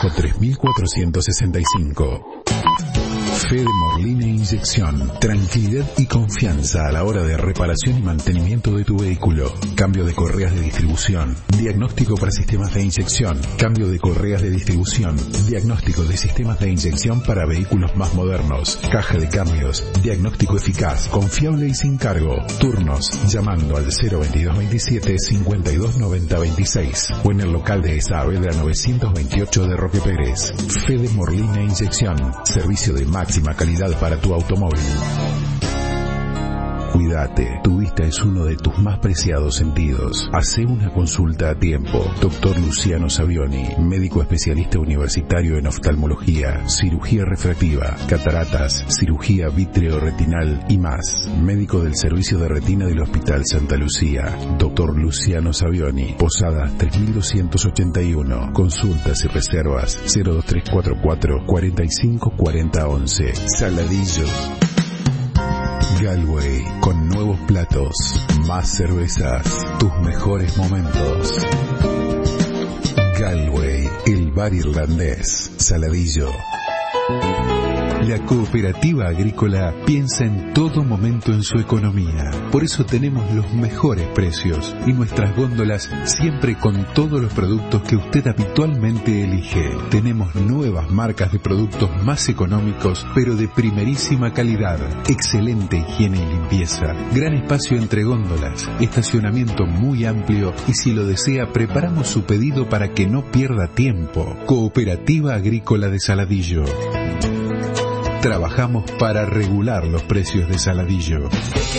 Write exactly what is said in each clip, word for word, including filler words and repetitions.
Abajo tres mil cuatrocientos sesenta y cinco. Fede Morlina Inyección. Tranquilidad y confianza a la hora de reparación y mantenimiento de tu vehículo. Cambio de correas de distribución. Diagnóstico para sistemas de inyección. Cambio de correas de distribución. Diagnóstico de sistemas de inyección para vehículos más modernos. Caja de cambios. Diagnóstico eficaz, confiable y sin cargo. Turnos llamando al cero veintidós veintisiete cincuenta y dos noventa veintiséis o en el local de Saavedra novecientos veintiocho de Roque Pérez. Fede Morlina Inyección. Servicio de máxima calidad para tu automóvil. Cuídate, tu vista es uno de tus más preciados sentidos. Hacé una consulta a tiempo. Doctor Luciano Savioni, médico especialista universitario en oftalmología, cirugía refractiva, cataratas, cirugía vitreoretinal y más. Médico del servicio de retina del Hospital Santa Lucía. Doctor Luciano Savioni, Posada tres mil doscientos ochenta y uno. Consultas y reservas cero dos tres cuatro cuatro, cuarenta y cinco cuarenta once. Saladillo. Galway, con nuevos platos, más cervezas, tus mejores momentos. Galway, el bar irlandés, Saladillo. La Cooperativa Agrícola piensa en todo momento en su economía. Por eso tenemos los mejores precios y nuestras góndolas siempre con todos los productos que usted habitualmente elige. Tenemos nuevas marcas de productos más económicos, pero de primerísima calidad. Excelente higiene y limpieza. Gran espacio entre góndolas. Estacionamiento muy amplio y si lo desea, preparamos su pedido para que no pierda tiempo. Cooperativa Agrícola de Saladillo. Trabajamos para regular los precios de Saladillo.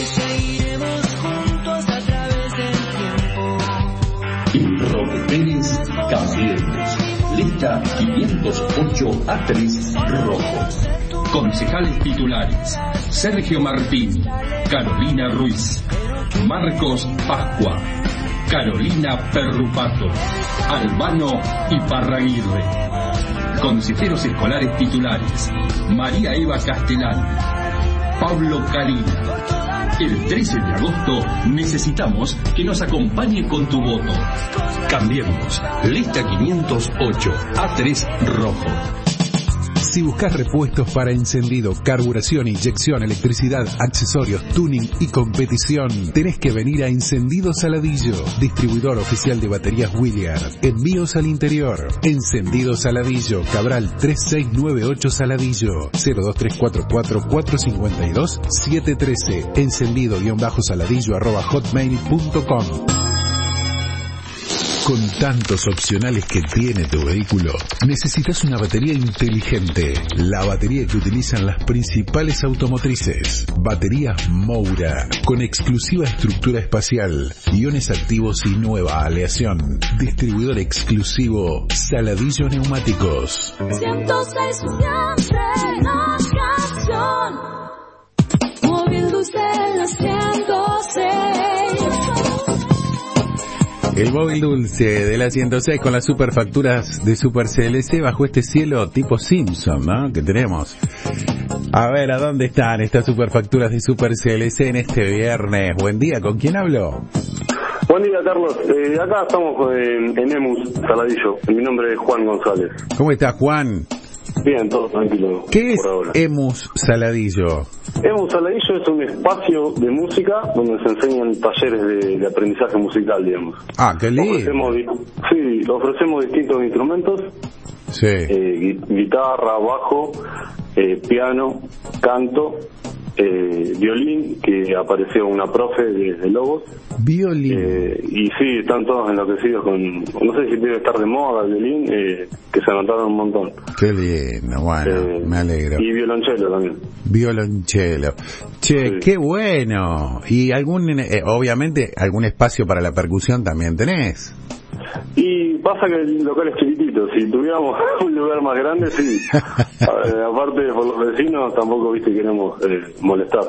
En Roque Pérez, Cambiemos. Lista quinientos ocho A tres rojo. Concejales titulares: Sergio Martín, Carolina Ruiz, Marcos Pascua, Carolina Perrupato, Albano Iparraguirre. Consejeros escolares titulares: María Eva Castellán, Pablo Carina. El trece de agosto necesitamos que nos acompañe con tu voto. Cambiemos. Lista quinientos ocho A tres rojo. Si buscas repuestos para encendido, carburación, inyección, electricidad, accesorios, tuning y competición, tenés que venir a Encendido Saladillo, distribuidor oficial de baterías Williams. Envíos al interior. Encendido Saladillo, Cabral tres seis nueve ocho Saladillo, cero dos tres cuatro cuatro, cuatro cinco dos, siete uno tres, encendido-saladillo arroba hotmail punto com. Con tantos opcionales que tiene tu vehículo, necesitas una batería inteligente. La batería que utilizan las principales automotrices. Baterías Moura, con exclusiva estructura espacial, iones activos y nueva aleación. Distribuidor exclusivo Saladillo Neumáticos. ciento seis siempre más canción. Móvil Dulce en la ciento seis. El móvil dulce de la ciento seis con las superfacturas de Super C L C bajo este cielo tipo Simpson, ¿no? Que tenemos. A ver, ¿a dónde están estas superfacturas de Super C L C en este viernes? Buen día, ¿con quién hablo? Buen día, Carlos. Eh, acá estamos en, en Emus, Saladillo. Mi nombre es Juan González. ¿Cómo estás, Juan? Bien, todo tranquilo. ¿Qué es Emus Saladillo? Emus Saladillo es un espacio de música donde se enseñan talleres de, de aprendizaje musical, digamos. Ah, qué lindo. Ofrecemos, sí, ofrecemos distintos instrumentos. Sí. Eh, guitarra, bajo, eh, piano, canto, eh, violín, que apareció una profe de, de Lobos. Violín. Eh, y sí, están todos enloquecidos con, no sé si debe estar de moda el violín, eh, que se anotaron un montón. Qué lindo, bueno, eh, me alegro. Y violonchelo también. Violonchelo. Che, sí. Qué bueno. Y algún, eh, obviamente, algún espacio para la percusión también tenés. Y pasa que el local es chiquitito, si tuviéramos un lugar más grande, sí. Ver, aparte por los vecinos tampoco, viste, queremos eh, molestar.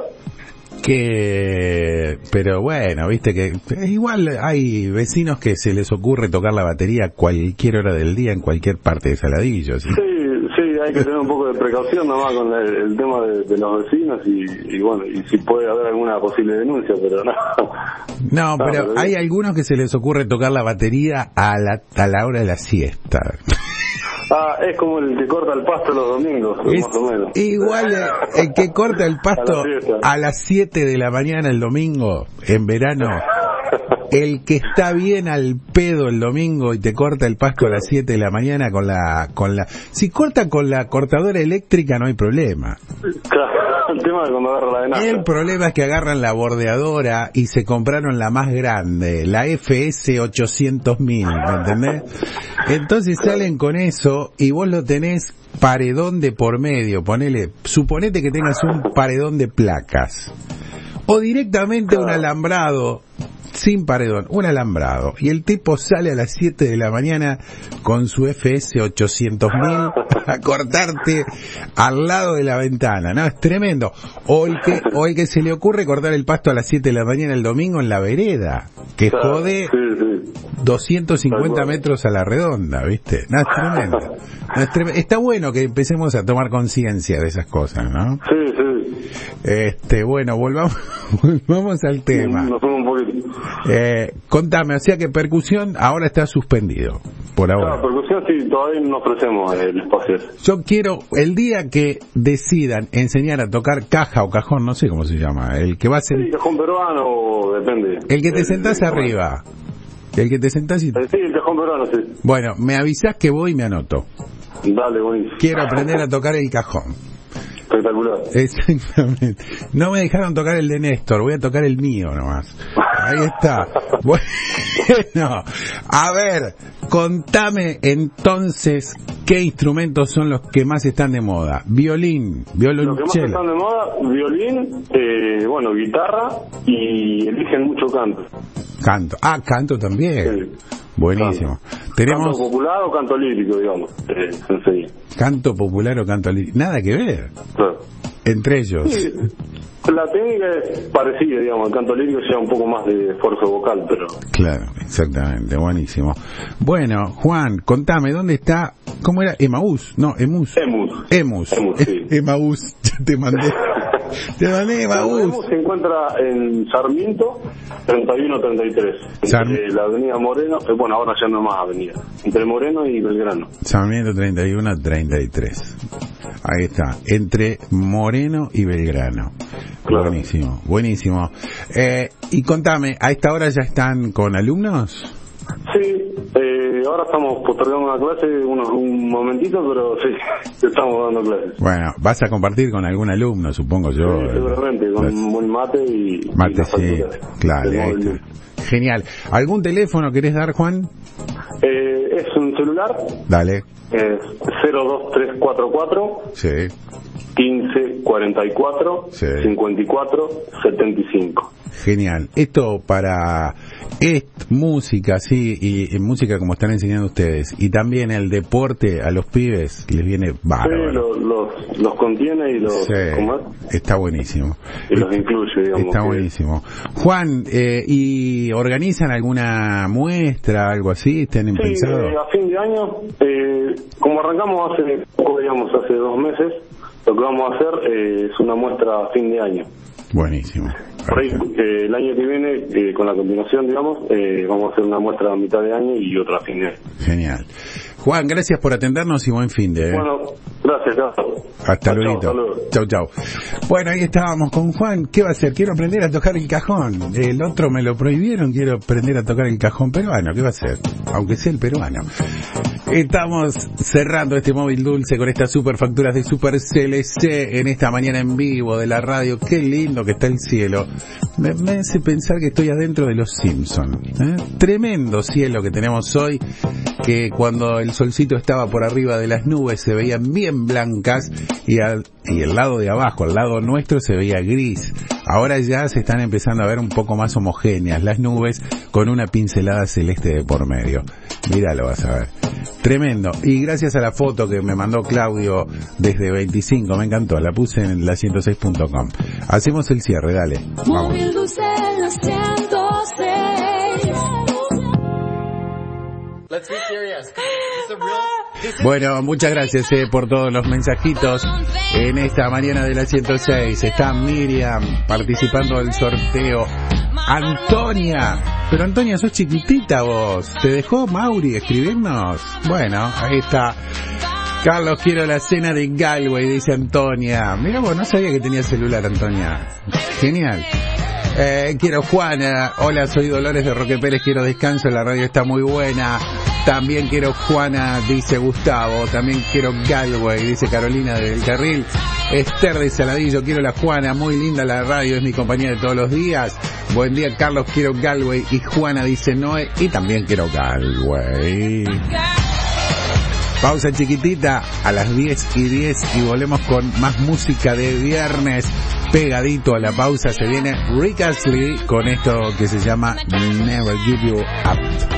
Que, pero bueno, viste que igual hay vecinos que se les ocurre tocar la batería a cualquier hora del día en cualquier parte de Saladillo, ¿sí? Sí, sí, hay que tener un poco de precaución nomás con el, el tema de, de los vecinos y, y bueno, y si puede haber alguna posible denuncia, pero no. No, no pero, pero hay algunos que se les ocurre tocar la batería a la, a la hora de la siesta. Ah, es como el que corta el pasto los domingos, Es más o menos. igual el, el que corta el pasto A la fiesta. a las siete de la mañana el domingo, en verano. El que está bien al pedo el domingo y te corta el pasto a las siete de la mañana con la... con la si corta con la cortadora eléctrica no hay problema. Claro, el tema de cuando agarra la venaza. El problema es que agarran la bordeadora y se compraron la más grande, la F S ochocientos mil, ¿me entendés? Entonces salen con eso y vos lo tenés paredón de por medio, ponele, suponete que tengas un paredón de placas. O directamente un alambrado, sin paredón, un alambrado. Y el tipo sale a las siete de la mañana con su F S ochocientos mil a cortarte al lado de la ventana. No, es tremendo. O el que, o el que se le ocurre cortar el pasto a las siete de la mañana el domingo en la vereda, que jode Sí, sí. doscientos cincuenta metros a la redonda, ¿viste? No, es tremendo. No, es tremendo. Está bueno que empecemos a tomar conciencia de esas cosas, ¿no? Sí, sí. Este, bueno, volvamos, volvamos al tema. Nos fuimos un poquito. Eh, contame, o sea que percusión ahora está suspendido, por ahora. Claro, percusión sí, todavía no ofrecemos el espacio ese. Yo quiero, el día que decidan enseñar a tocar caja o cajón, no sé cómo se llama, el que va a ser... Sí, cajón peruano, depende. El que te El- sentás el- arriba. El que te sentás y... Eh, Sí, el cajón peruano, sí. Bueno, me avisás que voy y me anoto. Dale, buenísimo. Quiero aprender a tocar el cajón. Espectacular. Exactamente. No me dejaron tocar el de Néstor, voy a tocar el mío nomás. Ahí está. Bueno, a ver, contame entonces qué instrumentos son los que más están de moda. Violín, Lo que más violonchelo. están de moda, violín, eh, bueno, guitarra y eligen mucho canto. Canto. Ah, canto también. Sí. Buenísimo. Canto Tenemos popular o canto lírico, digamos, eh, se enseña. canto popular o canto lírico. Nada que ver Claro. entre ellos. Sí, la técnica es parecida, digamos, el canto lírico lleva un poco más de esfuerzo vocal, pero... Claro, exactamente, buenísimo. Bueno, Juan, contame, ¿dónde está? ¿Cómo era? Emaús, no, Emus. Emus. Emus. Emus, sí. Emaús, ya te mandé. Te mandé Emus Emaús. se encuentra en Sarmiento treinta y uno treinta y tres, Sarm- entre la avenida Moreno, eh, bueno, ahora ya no es más avenida, entre Moreno y Belgrano. Sarmiento treinta y uno treinta y tres. Ahí está, entre Moreno y Belgrano. Claro. Buenísimo, buenísimo. Eh, y contame, ¿a esta hora ya están con alumnos? Sí, eh, ahora estamos postergando una clase unos, un momentito, pero sí, estamos dando clases. Bueno, vas a compartir con algún alumno, supongo yo. Sí, seguramente, con Las- un buen mate y... Mate, y las sí, facturas claro. del ahí móvil. está. Genial. ¿Algún teléfono querés dar, Juan? Eh, es un celular, Dale. es cero dos tres cuatro cuatro Sí. quince cuarenta y cuatro Sí. cincuenta y cuatro setenta y cinco. Genial. Esto para es música, sí, y, y música como están enseñando ustedes. Y también el deporte a los pibes les viene Sí, bárbaro. lo- los, los contiene y los, Sí, ¿cómo es? está buenísimo. Y los incluye, digamos. Está que- buenísimo. Juan, eh, ¿y organizan alguna muestra, algo así? ¿Tienen Sí, pensado? eh, a fin de año, eh, como arrancamos hace poco, digamos, hace dos meses, lo que vamos a hacer eh, es una muestra a fin de año. Buenísimo. Por ahí, eh, el año que viene, eh, con la continuación, digamos, eh, vamos a hacer una muestra a mitad de año y otra a fin de año. Genial. Juan, gracias por atendernos y buen fin de... ¿eh? Bueno, gracias, Carlos. Hasta Chao, luego. chao, luego. Chau, chau. Bueno, ahí estábamos con Juan. ¿Qué va a hacer? Quiero aprender a tocar el cajón. El otro me lo prohibieron. Quiero aprender a tocar el cajón peruano. ¿Qué va a hacer? Aunque sea el peruano. Estamos cerrando este móvil dulce con estas super facturas de Super C L C en esta mañana en vivo de la radio. Qué lindo que está el cielo. Me, me hace pensar que estoy adentro de los Simpsons. ¿eh? Tremendo cielo que tenemos hoy, que cuando el solcito estaba por arriba de las nubes se veían bien blancas y, al, y el lado de abajo, al lado nuestro, se veía gris. Ahora ya se están empezando a ver un poco más homogéneas las nubes con una pincelada celeste de por medio. Míralo, vas a ver. Tremendo. Y gracias a la foto que me mandó Claudio desde veinticinco, me encantó, la puse en la ciento seis punto com. Hacemos el cierre, dale. Vamos. Móvil dulce en la ciento seis. Let's be serious. Is this a real? Bueno, muchas gracias eh, por todos los mensajitos en esta mañana de la ciento seis. Está Miriam participando del sorteo. Antonia, pero Antonia, sos chiquitita vos. ¿Te dejó Mauri escribirnos? Bueno, ahí está. Carlos, quiero la cena de Galway, dice Antonia. Mira vos, no sabía que tenía celular, Antonia. Genial. Eh, quiero Juana. Hola, soy Dolores de Roque Pérez, quiero descanso, la radio está muy buena. También quiero Juana, dice Gustavo. También quiero Galway, dice Carolina del Carril. Esther de Saladillo, quiero la Juana, muy linda la radio, es mi compañía de todos los días. Buen día, Carlos, quiero Galway. Y Juana dice Noé, y también quiero Galway. Pausa chiquitita a las diez y diez y volvemos con más música de viernes. Pegadito a la pausa se viene Rick Astley con esto que se llama Never Give You Up.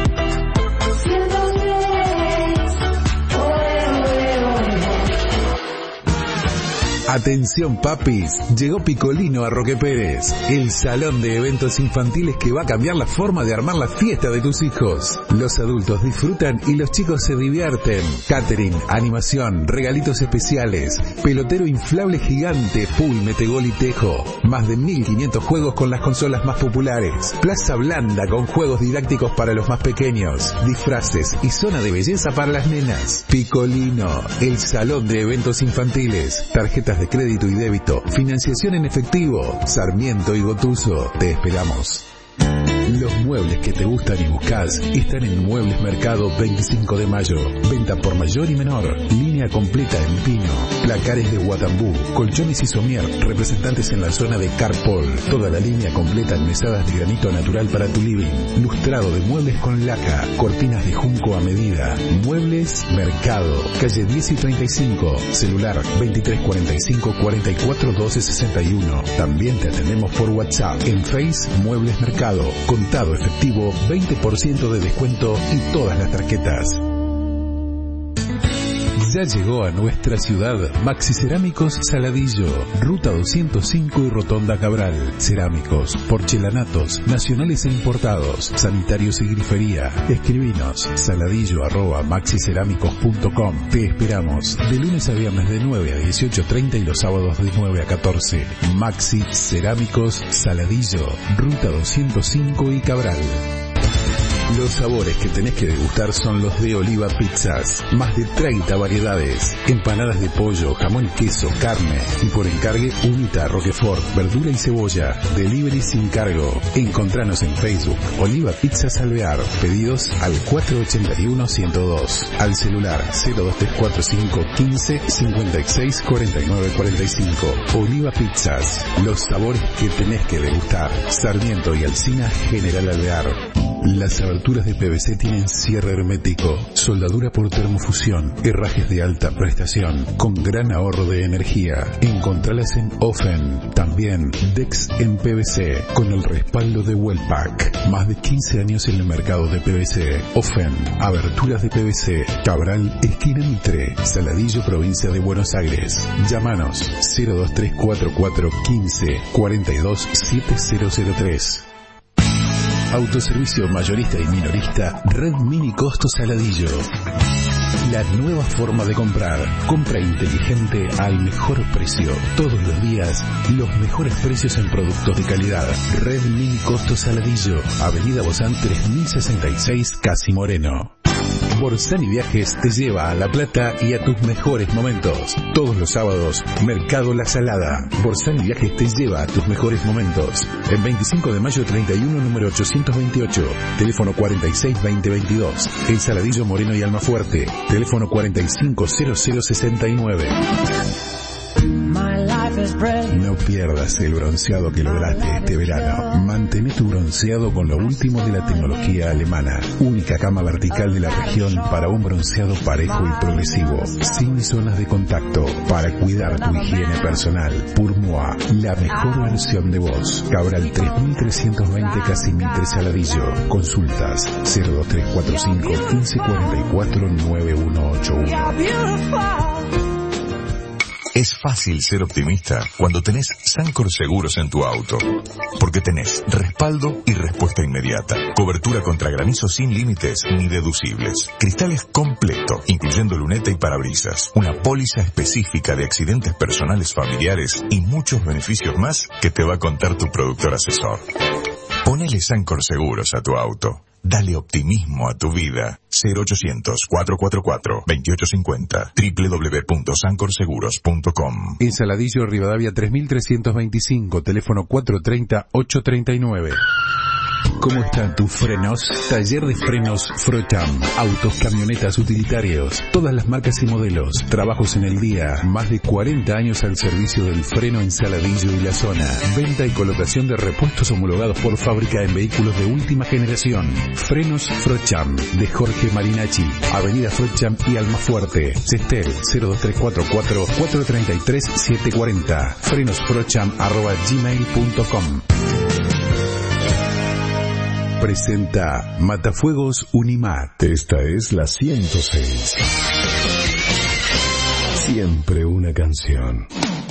Atención papis, llegó Picolino a Roque Pérez, el salón de eventos infantiles que va a cambiar la forma de armar la fiesta de tus hijos. Los adultos disfrutan y los chicos se divierten. Catering, animación, regalitos especiales, pelotero inflable gigante, pool, metegol y tejo. Más de mil quinientos juegos con las consolas más populares. Plaza blanda con juegos didácticos para los más pequeños. Disfraces y zona de belleza para las nenas. Picolino, el salón de eventos infantiles. Tarjetas de crédito y débito, financiación en efectivo, Sarmiento y Gotuso. Te esperamos. Los muebles que te gustan y buscas están en Muebles Mercado veinticinco de mayo. Venta por mayor y menor. Línea completa en pino. Placares de Guatambú. Colchones y somier. Representantes en la zona de Carpol. Toda la línea completa en mesadas de granito natural para tu living. Lustrado de muebles con laca. Cortinas de junco a medida. Muebles Mercado. Calle diez y treinta y cinco. Celular veintitrés cuarenta y cinco cuarenta y cuatro doce sesenta y uno. También te atendemos por WhatsApp. En Face Muebles Mercado. Contado efectivo, veinte por ciento de descuento y todas las tarjetas. Ya llegó a nuestra ciudad Maxi Cerámicos Saladillo, Ruta doscientos cinco y Rotonda Cabral. Cerámicos, porcelanatos, nacionales e importados, sanitarios y grifería. Escribinos saladillo arroba maxicerámicos punto com. Te esperamos de lunes a viernes de nueve a dieciocho treinta y los sábados de nueve a catorce. Maxi Cerámicos Saladillo, Ruta doscientos cinco y Cabral. Los sabores que tenés que degustar son los de Oliva Pizzas. Más de treinta variedades. Empanadas de pollo, jamón y queso, carne. Y por encargue, humita, roquefort, verdura y cebolla. Delivery sin cargo. Encontranos en Facebook. Oliva Pizzas Alvear. Pedidos al cuatro ocho uno, uno cero dos. Al celular cero dos tres cuatro cinco quince cincuenta y seis cuarenta y nueve cuarenta y cinco. Oliva Pizzas. Los sabores que tenés que degustar. Sarmiento y Alsina, General Alvear. Las aberturas de P V C tienen cierre hermético, soldadura por termofusión, herrajes de alta prestación, con gran ahorro de energía. Encontralas en Ofen. También Dex en P V C, con el respaldo de Wellpack. Más de quince años en el mercado de P V C. Ofen, aberturas de P V C. Cabral, esquina Mitre, Saladillo, provincia de Buenos Aires. Llámanos cero dos tres cuatro cuatro quince cuarenta y dos siete cero cero tres. Autoservicio mayorista y minorista Red Mini Costo Saladillo. La nueva forma de comprar. Compra inteligente al mejor precio. Todos los días, los mejores precios en productos de calidad. Red Mini Costo Saladillo. Avenida Bozán tres mil sesenta y seis, Casi Moreno. Borsani Viajes te lleva a La Plata y a tus mejores momentos. Todos los sábados, Mercado La Salada. Borsani Viajes te lleva a tus mejores momentos. En veinticinco de mayo treinta y uno, número ochocientos veintiocho. Teléfono cuarenta y seis veinte veintidós. El Saladillo, Moreno y Almafuerte. Teléfono cuarenta y cinco cero cero sesenta y nueve. No pierdas el bronceado que lograste este verano. Mantén tu bronceado con lo último de la tecnología alemana. Única cama vertical de la región para un bronceado parejo y progresivo, sin zonas de contacto, para cuidar tu higiene personal. Purmoa, la mejor versión de vos. Cabral tres mil trescientos veinte, Casi Mitre, Saladillo. Consultas cero dos tres cuatro cinco quince cuarenta y cuatro nueve uno ocho uno. Es fácil ser optimista cuando tenés Sancor Seguros en tu auto. Porque tenés respaldo y respuesta inmediata. Cobertura contra granizo sin límites ni deducibles. Cristales completo, incluyendo luneta y parabrisas. Una póliza específica de accidentes personales familiares y muchos beneficios más que te va a contar tu productor asesor. Ponele Sancor Seguros a tu auto. Dale optimismo a tu vida. cero ochocientos, cuatrocientos cuarenta y cuatro, veintiocho cincuenta. doble u doble u doble u punto sancor seguros punto com. En Saladillo, Rivadavia tres mil trescientos veinticinco, teléfono cuatro tres cero, ocho tres nueve. ¿Cómo están tus frenos? Taller de frenos Frocham. Autos, camionetas, utilitarios. Todas las marcas y modelos. Trabajos en el día. Más de cuarenta años al servicio del freno en Saladillo y la zona. Venta y colocación de repuestos homologados por fábrica en vehículos de última generación. Frenos Frocham. De Jorge Marinacci. Avenida Frocham y Almafuerte. Cestel cero dos tres cuatro cuatro, cuatro tres tres, siete cuatro cero. frenosfrocham arroba gmail punto com. Presenta Matafuegos Unimat. Esta es la ciento seis. Siempre una canción.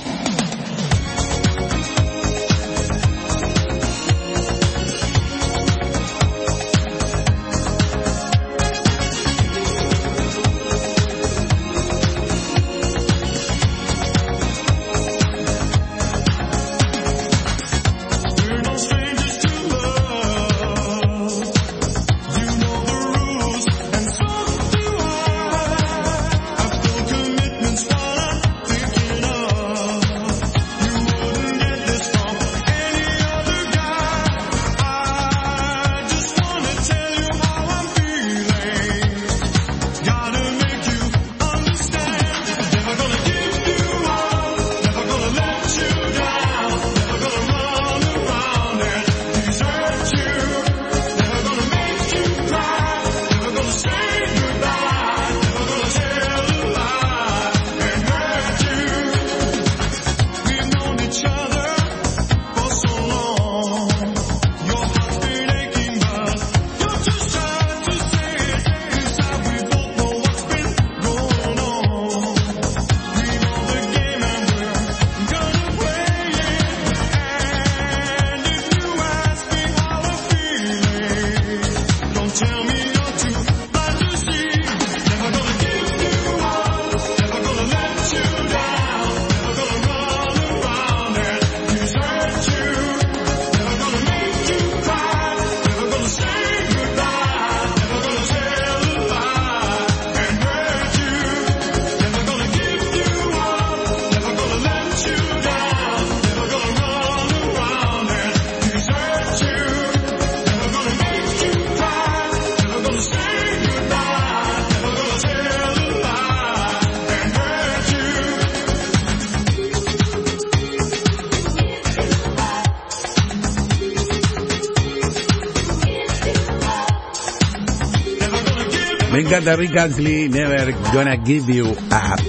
Me encanta Rick Astley, Never Gonna Give You Up.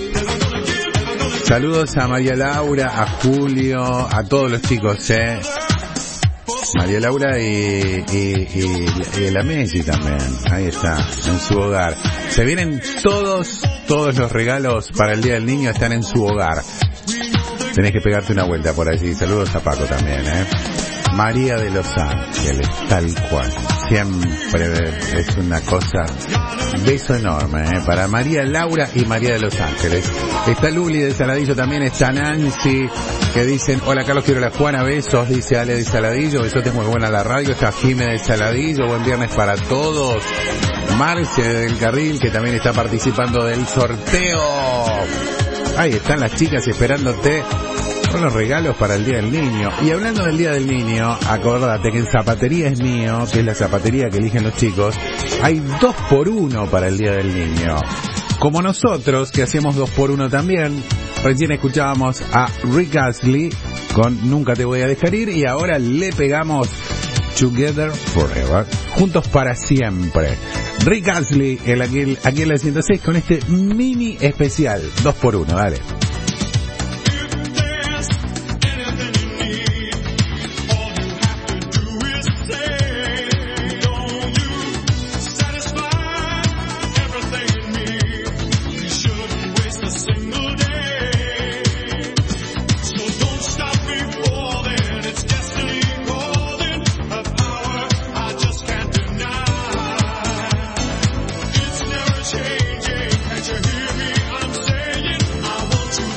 Saludos a María Laura, a Julio, a todos los chicos, eh. María Laura y, y, y, y la Messi también. Ahí está, en su hogar. Se vienen todos, todos los regalos para el Día del Niño están en su hogar. Tenés que pegarte una vuelta por allí. Saludos a Paco también, eh. María de Los Ángeles, tal cual. Siempre es una cosa, beso enorme, ¿eh? Para María Laura y María de Los Ángeles. Está Luli de Saladillo también, está Nancy, que dicen, hola Carlos, quiero la Juana, besos, dice Ale de Saladillo, besotes, muy buena la radio, está Jime de Saladillo, buen viernes para todos. Marce del Carril, que también está participando del sorteo. Ahí están las chicas esperándote con los regalos para el Día del Niño. Y hablando del Día del Niño, acordate que en Zapatería Es Mío, que es la zapatería que eligen los chicos, hay dos por uno para el Día del Niño. Como nosotros, que hacemos dos por uno también. Recién escuchábamos a Rick Astley con Nunca Te Voy a Dejar Ir, y ahora le pegamos Together Forever, juntos para siempre. Rick Astley, el aquí, aquí en la ciento seis, con este mini especial, dos por uno, dale. Changing, can't you hear me? I'm saying I want you.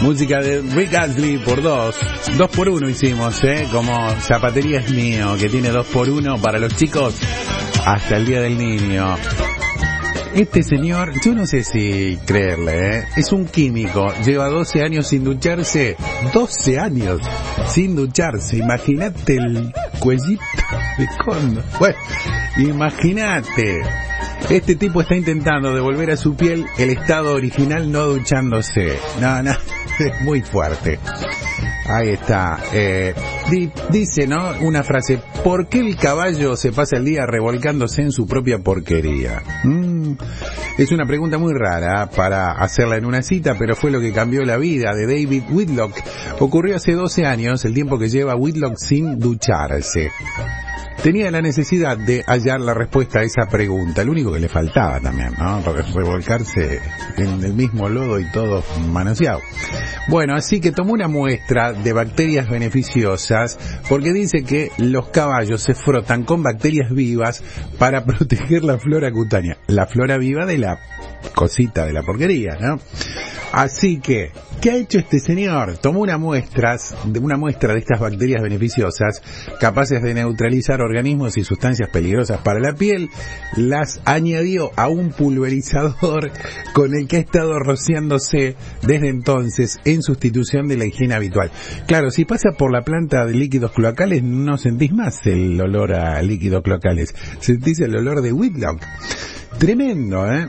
Música de Rick Astley por dos. Dos por uno hicimos, ¿eh? Como Zapatería es mío, que tiene dos por uno para los chicos hasta el Día del Niño. Este señor, yo no sé si creerle, ¿eh? Es un químico, lleva doce años sin ducharse. doce años sin ducharse. Imagínate el cuellito de condo. Bueno, imagínate. Este tipo está intentando devolver a su piel el estado original no duchándose. No, no, es muy fuerte. Ahí está. Eh, di, dice, ¿no? Una frase. ¿Por qué el caballo se pasa el día revolcándose en su propia porquería? Mm, es una pregunta muy rara para hacerla en una cita, pero fue lo que cambió la vida de David Whitlock. Ocurrió hace doce años, el tiempo que lleva Whitlock sin ducharse. Tenía la necesidad de hallar la respuesta a esa pregunta, lo único que le faltaba también, ¿no? Revolcarse en el mismo lodo y todo manoseado. Bueno, así que tomó una muestra de bacterias beneficiosas, porque dice que los caballos se frotan con bacterias vivas para proteger la flora cutánea, la flora viva de la cosita de la porquería, ¿no? Así que, ¿qué ha hecho este señor? Tomó una muestra, una muestra de estas bacterias beneficiosas, capaces de neutralizar organismos y sustancias peligrosas para la piel, las añadió a un pulverizador con el que ha estado rociándose desde entonces en sustitución de la higiene habitual. Claro, si pasa por la planta de líquidos cloacales no sentís más el olor a líquidos cloacales, sentís el olor de Whitlock. Tremendo, ¿eh?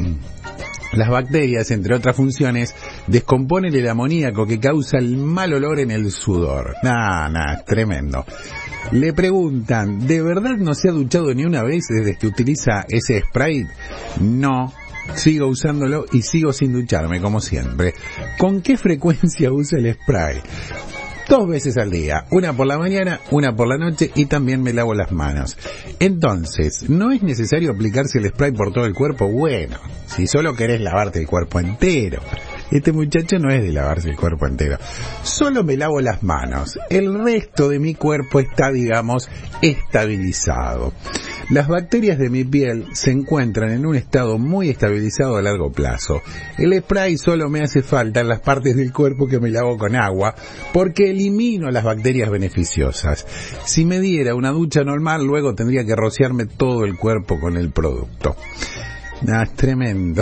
Las bacterias, entre otras funciones, descomponen el amoníaco que causa el mal olor en el sudor. Nah, nah, tremendo. Le preguntan, ¿de verdad no se ha duchado ni una vez desde que utiliza ese spray? No, sigo usándolo y sigo sin ducharme, como siempre. ¿Con qué frecuencia usa el spray? Dos veces al día, una por la mañana, una por la noche y también me lavo las manos. Entonces, ¿no es necesario aplicarse el spray por todo el cuerpo? Bueno, si solo querés lavarte el cuerpo entero. Este muchacho no es de lavarse el cuerpo entero. Solo me lavo las manos. El resto de mi cuerpo está, digamos, estabilizado. Las bacterias de mi piel se encuentran en un estado muy estabilizado a largo plazo. El spray solo me hace falta en las partes del cuerpo que me lavo con agua, porque elimino las bacterias beneficiosas. Si me diera una ducha normal, luego tendría que rociarme todo el cuerpo con el producto. Ah, es tremendo.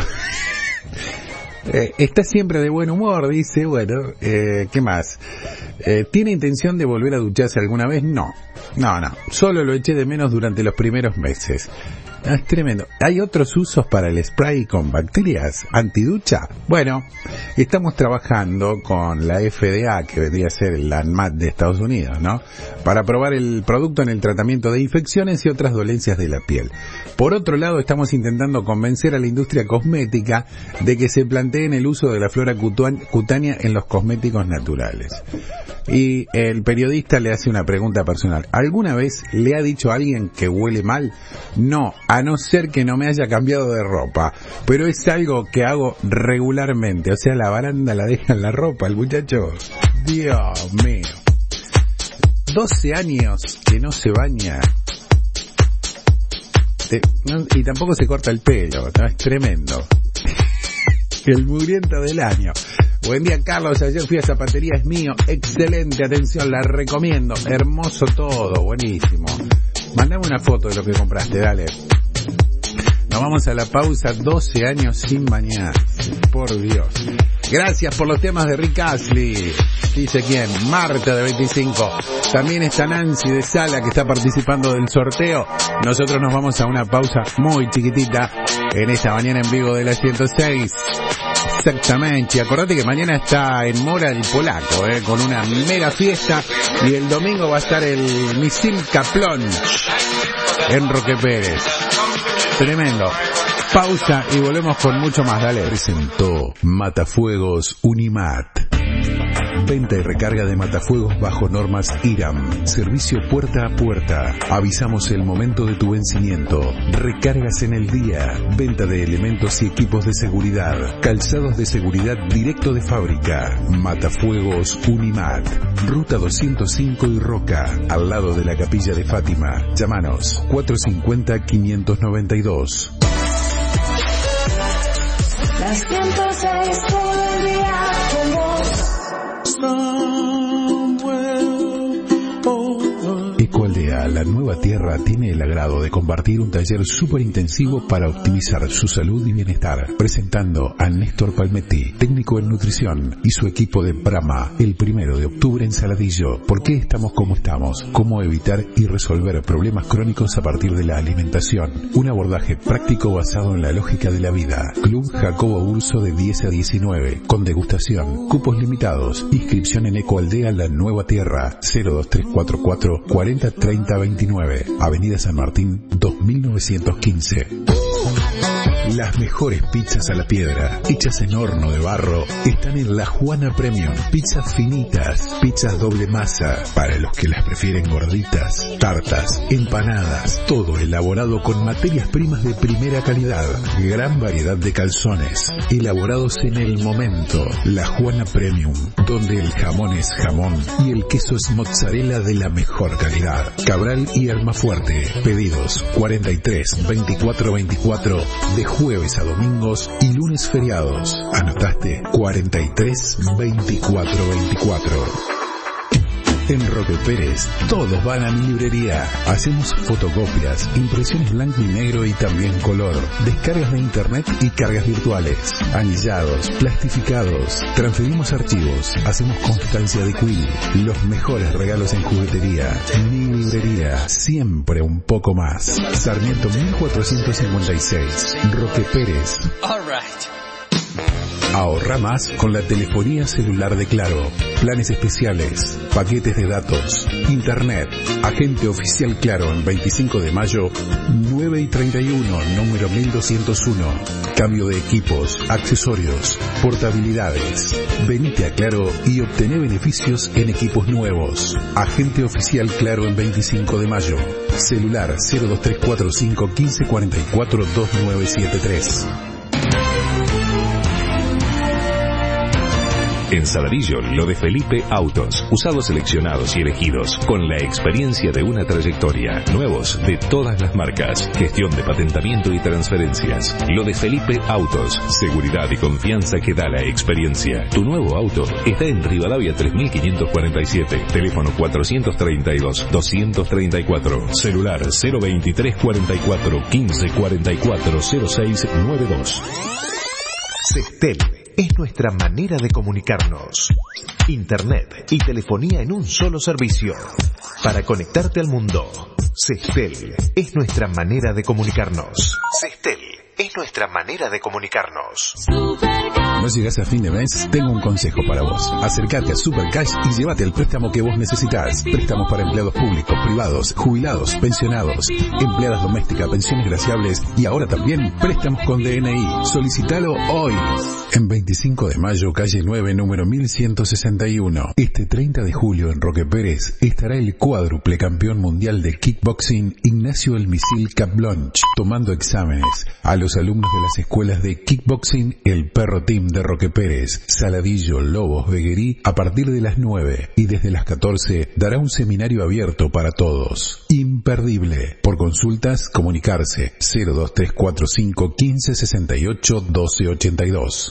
Eh, está siempre de buen humor, dice. Bueno, eh, ¿qué más? Eh, ¿Tiene intención de volver a ducharse alguna vez? No, no, no. Solo lo eché de menos durante los primeros meses. Ah, es tremendo. ¿Hay otros usos para el spray con bacterias antiducha? Bueno, estamos trabajando con la F D A, que vendría a ser la ANMAT de Estados Unidos, ¿no? Para probar el producto en el tratamiento de infecciones y otras dolencias de la piel. Por otro lado, estamos intentando convencer a la industria cosmética de que se planteen el uso de la flora cutánea en los cosméticos naturales. Y el periodista le hace una pregunta personal. ¿Alguna vez le ha dicho a alguien que huele mal? No, a no ser que no me haya cambiado de ropa. Pero es algo que hago regularmente. O sea, la baranda la deja en la ropa el muchacho. Dios mío. doce años que no se baña. Y tampoco se corta el pelo, ¿no? Es tremendo. El mugriento del año. Buen día, Carlos. Ayer fui a Zapatería es mío. Excelente, atención, la recomiendo. Hermoso todo, buenísimo. Mandame una foto de lo que compraste, dale. Nos vamos a la pausa. doce años sin bañar. Por Dios. Gracias por los temas de Rick Astley. Dice quién, Marta de veinticinco. También está Nancy de Sala, que está participando del sorteo. Nosotros nos vamos a una pausa muy chiquitita en esta mañana en vivo de la ciento seis. Exactamente. Acordate que mañana está en Mora el Polaco, eh, con una mega fiesta. Y el domingo va a estar el Misil Caplón en Roque Pérez. Tremendo. Pausa y volvemos con mucho más. Dale. Presentó Matafuegos Unimat. Venta y recarga de matafuegos bajo normas I R A M. Servicio puerta a puerta. Avisamos el momento de tu vencimiento. Recargas en el día. Venta de elementos y equipos de seguridad. Calzados de seguridad directo de fábrica. Matafuegos Unimat. Ruta doscientos cinco y Roca, al lado de la Capilla de Fátima. Llámanos cuatrocientos cincuenta, quinientos noventa y dos. Las ciento seis todo el día con vos. Ecoaldea, la nueva tierra, tiene el agrado de compartir un taller súper intensivo para optimizar su salud y bienestar, presentando a Néstor Palmetti, técnico en nutrición, y su equipo de Brahma, el primero de octubre en Saladillo. ¿Por qué estamos como estamos? ¿Cómo evitar y resolver problemas crónicos a partir de la alimentación? Un abordaje práctico basado en la lógica de la vida. Club Jacobo Urso de diez a diecinueve, con degustación, cupos limitados, inscripción en Ecoaldea, la nueva tierra, cero dos tres cuatro cuatro cuarenta treinta veintinueve, Avenida San Martín dos mil novecientos quince. Las mejores pizzas a la piedra, hechas en horno de barro, están en La Juana Premium. Pizzas finitas, pizzas doble masa, para los que las prefieren gorditas, tartas, empanadas, todo elaborado con materias primas de primera calidad. Gran variedad de calzones, elaborados en el momento. La Juana Premium, donde el jamón es jamón y el queso es mozzarella de la mejor calidad. Cabral y Almafuerte. Pedidos cuarenta y tres veinticuatro veinticuatro de jueves a domingos y lunes feriados. ¿Anotaste? cuarenta y tres veinticuatro veinticuatro. En Roque Pérez, todos van a mi librería. Hacemos fotocopias, impresiones blanco y negro y también color, descargas de internet y cargas virtuales, anillados, plastificados, transferimos archivos, hacemos constancia de quill, los mejores regalos en juguetería. Mi librería, siempre un poco más. Sarmiento mil cuatrocientos cincuenta y seis, Roque Pérez. All right. Ahorra más con la telefonía celular de Claro. Planes especiales, paquetes de datos, internet. Agente oficial Claro en veinticinco de mayo, nueve y treinta y uno, número mil doscientos uno. Cambio de equipos, accesorios, portabilidades. Venite a Claro y obtené beneficios en equipos nuevos. Agente oficial Claro en veinticinco de mayo. Celular cero dos tres cuatro cinco uno cinco cuatro cuatro dos nueve siete tres. En Saladillo, lo de Felipe Autos. Usados seleccionados y elegidos, con la experiencia de una trayectoria. Nuevos de todas las marcas. Gestión de patentamiento y transferencias. Lo de Felipe Autos. Seguridad y confianza que da la experiencia. Tu nuevo auto está en Rivadavia tres mil quinientos cuarenta y siete. Teléfono cuatrocientos treinta y dos, doscientos treinta y cuatro. Celular cero veintitrés cuarenta y cuatro, quince cuarenta y cuatro, cero seis noventa y dos. Sextel es nuestra manera de comunicarnos. Internet y telefonía en un solo servicio. Para conectarte al mundo. Sextel es nuestra manera de comunicarnos. Sextel es nuestra manera de comunicarnos. ¿No llegas a fin de mes? Tengo un consejo para vos. Acércate a Supercash y llévate el préstamo que vos necesitas. Préstamos para empleados públicos, privados, jubilados, pensionados, empleadas domésticas, pensiones graciables y ahora también préstamos con D N I. Solicítalo hoy. En veinticinco de mayo, calle nueve, número mil ciento sesenta y uno. Este treinta de julio en Roque Pérez estará el cuádruple campeón mundial de kickboxing Ignacio El Misil Capblanch tomando exámenes a los alumnos de las escuelas de kickboxing El Perro Team de Roque Pérez, Saladillo, Lobos, Veguerí a partir de las nueve y desde las catorce dará un seminario abierto para todos. Imperdible. Por consultas, comunicarse cero dos tres cuatro cinco uno cinco seis ocho doce ochenta y dos.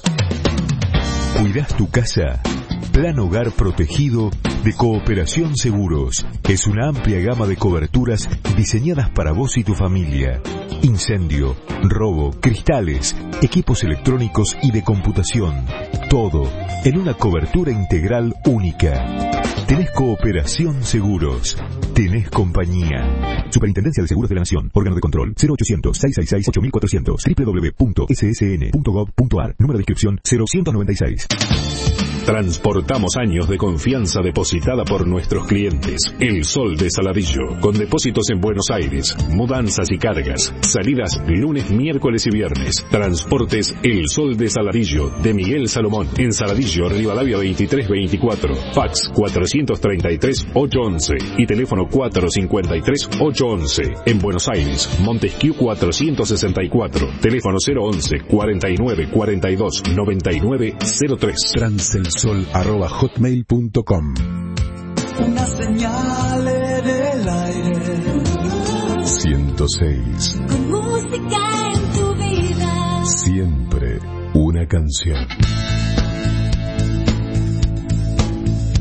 ¿Cuidás tu casa? Plan Hogar Protegido de Cooperación Seguros. Es una amplia gama de coberturas diseñadas para vos y tu familia. Incendio, robo, cristales, equipos electrónicos y de computación. Todo en una cobertura integral única. Tenés Cooperación Seguros. Tenés compañía. Superintendencia de Seguros de la Nación. Órgano de control cero ochocientos, seiscientos sesenta y seis, ocho mil cuatrocientos. doble u doble u doble u punto s s n punto gov punto a r. Número de inscripción cero ciento noventa y seis. Transportamos años de confianza depositada por nuestros clientes. El Sol de Saladillo, con depósitos en Buenos Aires, mudanzas y cargas, salidas lunes, miércoles y viernes. Transportes El Sol de Saladillo, de Miguel Salomón, en Saladillo, Rivadavia veintitrés veinticuatro, fax cuatrocientos treinta y tres, ochocientos once y teléfono cuatrocientos cincuenta y tres, ochocientos once. En Buenos Aires, Montesquieu cuatrocientos sesenta y cuatro, teléfono cero once, cuarenta y nueve, cuarenta y dos, noventa y nueve, cero tres. Transelsol arroba hotmail punto com. Una señal en el aire. ciento seis. Con música en tu vida. Siempre una canción.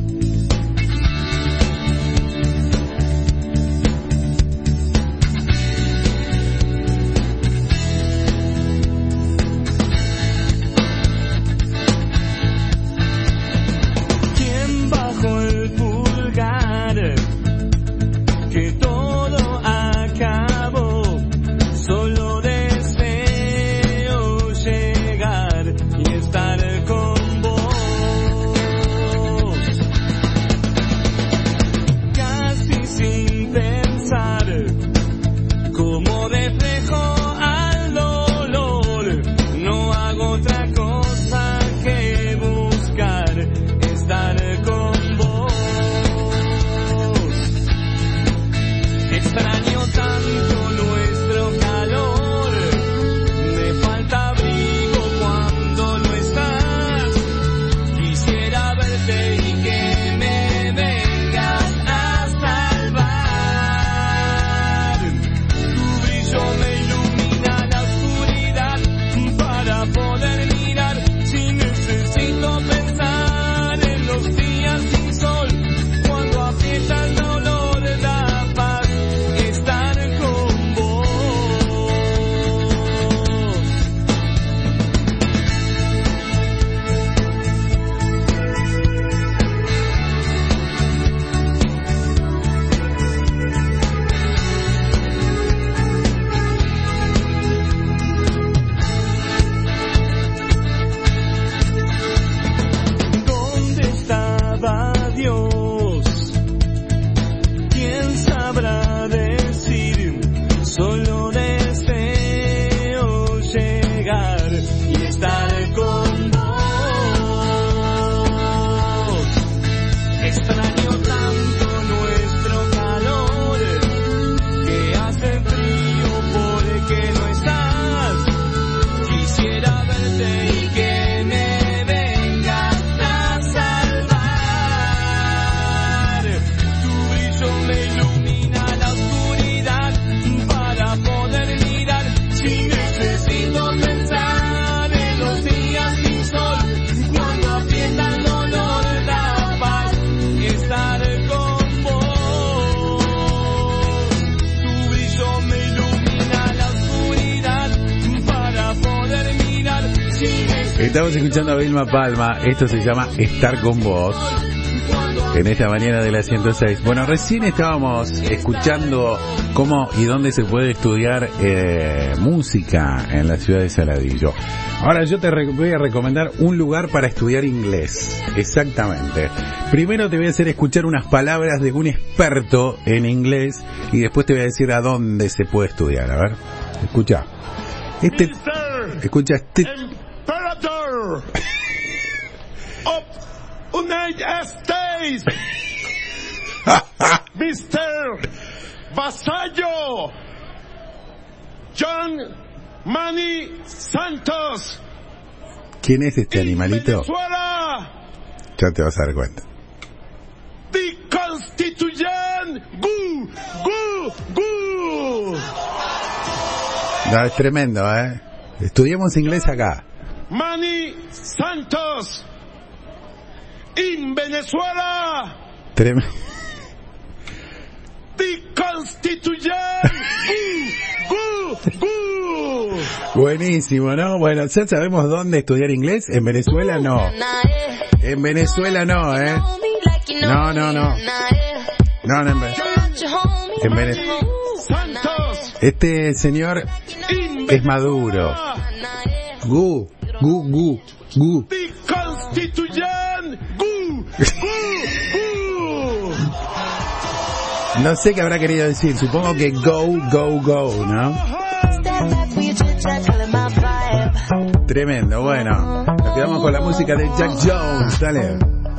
Estamos escuchando a Vilma Palma. Esto se llama Estar con Vos. En esta mañana de la ciento seis. Bueno, recién estábamos escuchando cómo y dónde se puede estudiar eh, música en la ciudad de Saladillo. Ahora yo te re- voy a recomendar un lugar para estudiar inglés. Exactamente. Primero te voy a hacer escuchar unas palabras de un experto en inglés y después te voy a decir a dónde se puede estudiar. A ver, escucha. Este, escucha este. Emperador of United States, mister Vasallo John Manny Santos. ¿Quién es este animalito? Venezuela. Ya te vas a dar cuenta. The Constitution. Gu, gu, gu. No, es tremendo, ¿eh? Estudiamos inglés acá. Manny Santos. In Venezuela. Tremendo. The Constitution. Gu, gu, gu. Buenísimo, ¿no? Bueno, ya sabemos dónde estudiar inglés. En Venezuela no. En Venezuela no, ¿eh? No, no, no. No, no, en Venezuela. En Venezuela. Este señor es Maduro. Gu, gu, gu, gu. The Constitution. Gu, gu, gu. No sé qué habrá querido decir. Supongo que go, go, go, ¿no? Tremendo, bueno. Nos quedamos con la música de Jack Jones. Dale.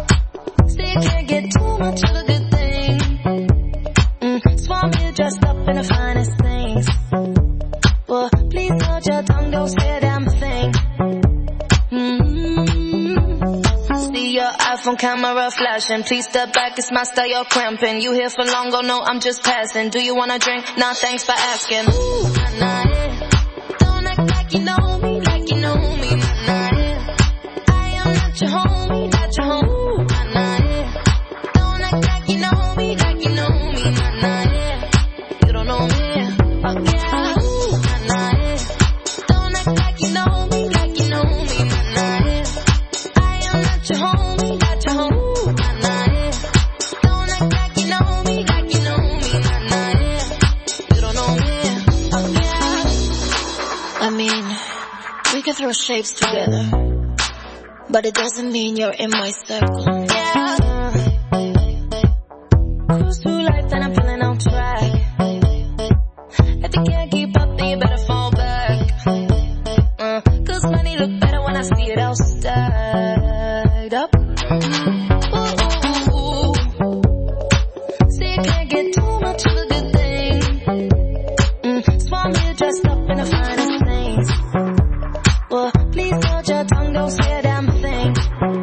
iPhone camera flashing, please step back, it's my style, you're cramping. You here for long, oh no, I'm just passing. Do you wanna drink? Nah, thanks for asking. Ooh, nah, nah, yeah. Don't act like you know me, like you know me, nah, nah, yeah. I am not your homie, not your homie, ooh, nah, nah, yeah. Don't act like you know me, like you know me, nah, nah, yeah. You don't know me, fuck yeah. Ooh, nah, nah, yeah. Don't act like you know me, like you know me, nah, nah, yeah. I am not your homie. We can throw shapes together, but it doesn't mean you're in my circle. Yeah. Cruise through life and I'm feeling on track. If you can't keep up, then you better fall back. Uh, Cause money look better when I see it all stacked up. Ooh, ooh, ooh. See, you can't get too much of a good thing. Mm, so I'm here dressed up in the finest things. Well, please hold your tongue, don't say a damn thing.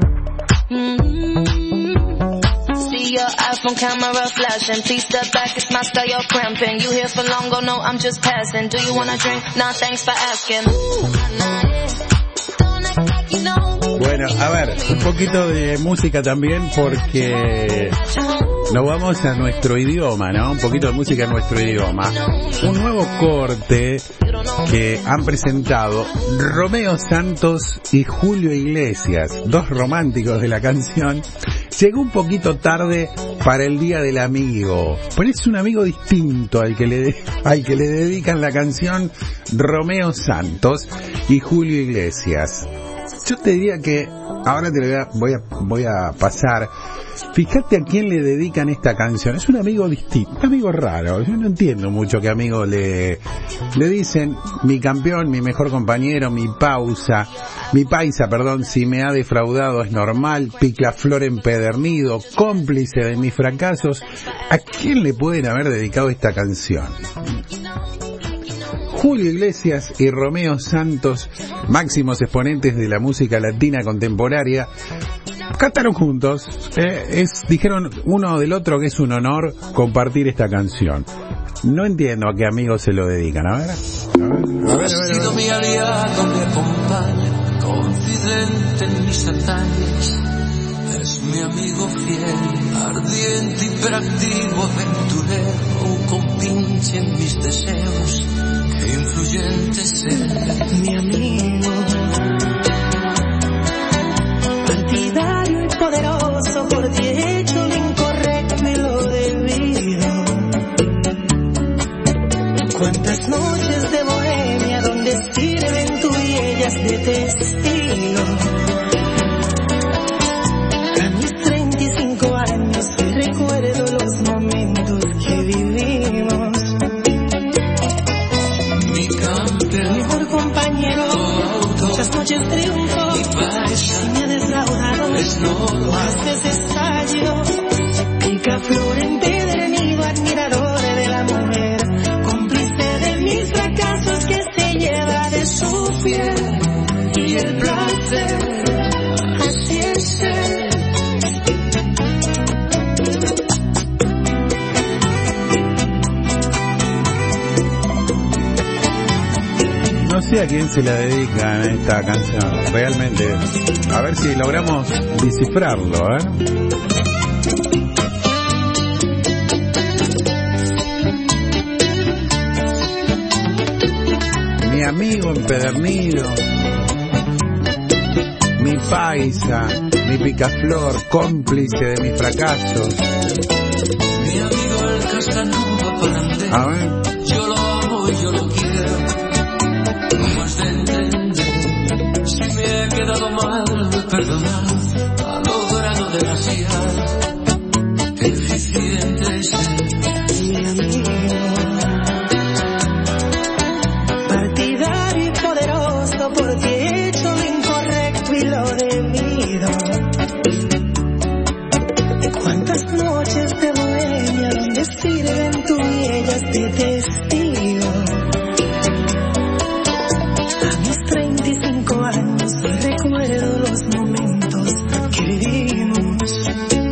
Mm-hmm. See your iPhone camera flashing. Please step back, it's my style, you're cramping. You here for long, oh no, I'm just passing. Do you wanna drink? Nah, thanks for asking. Ooh, nah, nah, yeah. Don't act like you know me. Bueno, a ver, un poquito de música también porque nos vamos a nuestro idioma, ¿no? Un poquito de música en nuestro idioma. Un nuevo corte que han presentado Romeo Santos y Julio Iglesias, dos románticos de la canción. Llegó un poquito tarde para el Día del Amigo, pero es un amigo distinto al que le, al que le dedican la canción Romeo Santos y Julio Iglesias. Yo te diría que ahora te lo voy a, voy a pasar. Fíjate a quién le dedican esta canción. Es un amigo distinto, un amigo raro. Yo no entiendo mucho qué amigo le, le dicen mi campeón, mi mejor compañero, mi pausa, mi paisa, perdón, si me ha defraudado es normal, picaflor empedernido, cómplice de mis fracasos. ¿A quién le pueden haber dedicado esta canción? Julio Iglesias y Romeo Santos, máximos exponentes de la música latina contemporánea, cantaron juntos, eh, es, dijeron uno del otro que es un honor compartir esta canción. No entiendo a qué amigos se lo dedican, a ver. A ver, a ver, a ver, a ver. Has sido mi aliado, mi acompaña, confidente en mis hazañas. Es mi amigo fiel, ardiente, hiperactivo, aventurero, un compinche en mis deseos. Qué influyente es él, mi amigo. Cuántas noches de bohemia donde sirven tú y ellas de testigo. A mis treinta y cinco años hoy recuerdo los momentos que vivimos. Mi campeón, mi mejor compañero, muchas noches triunfo, si me ha defraudado, más veces fallo. Picaflor empedernido, admirador de la mujer, cómplice de mis fracasos que se lleva de su piel. Y el placer, así es él. No sé a quién se la dedican esta canción, realmente. A ver si logramos descifrarlo, ¿eh? Mi amigo empedernido, mi paisa, mi picaflor, cómplice de mis fracasos. mi amigo el Casanova Pandero. A ver. Yo lo amo y yo lo quiero. ¿Cómo has de entender? Si me he quedado mal, perdonad. Ha logrado demasiado. Qué eficiente es él. Mi amigo, partidario y poderoso, porque he hecho lo incorrecto y lo debido. Cuántas noches de bohemia donde sirven tú y ellas de testigo. A mis treinta y cinco años hoy recuerdo los momentos que vivimos.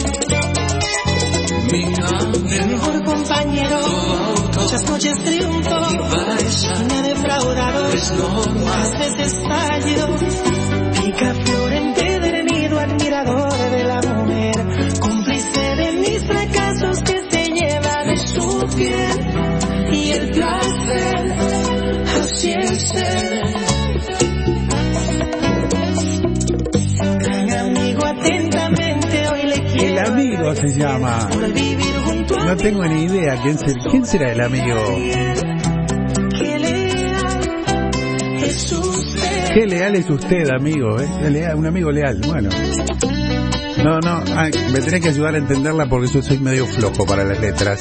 Mi mi mejor compañero, muchas noches triunfo, me ha defraudado, más veces fallo. Picaflor empedernido, admirador de la mujer, cómplice de mis fracasos que se lleva de su piel. Y el placer, así es él. Gran amigo, atentamente hoy le quiero. El amigo se llama. Por vivir junto a No tengo ni idea quién será, quién será el amigo. Qué leal es usted. Qué leal es usted, amigo, ¿eh? Leal, un amigo leal, bueno. No, no, ay, me tenés que ayudar a entenderla porque yo soy medio flojo para las letras.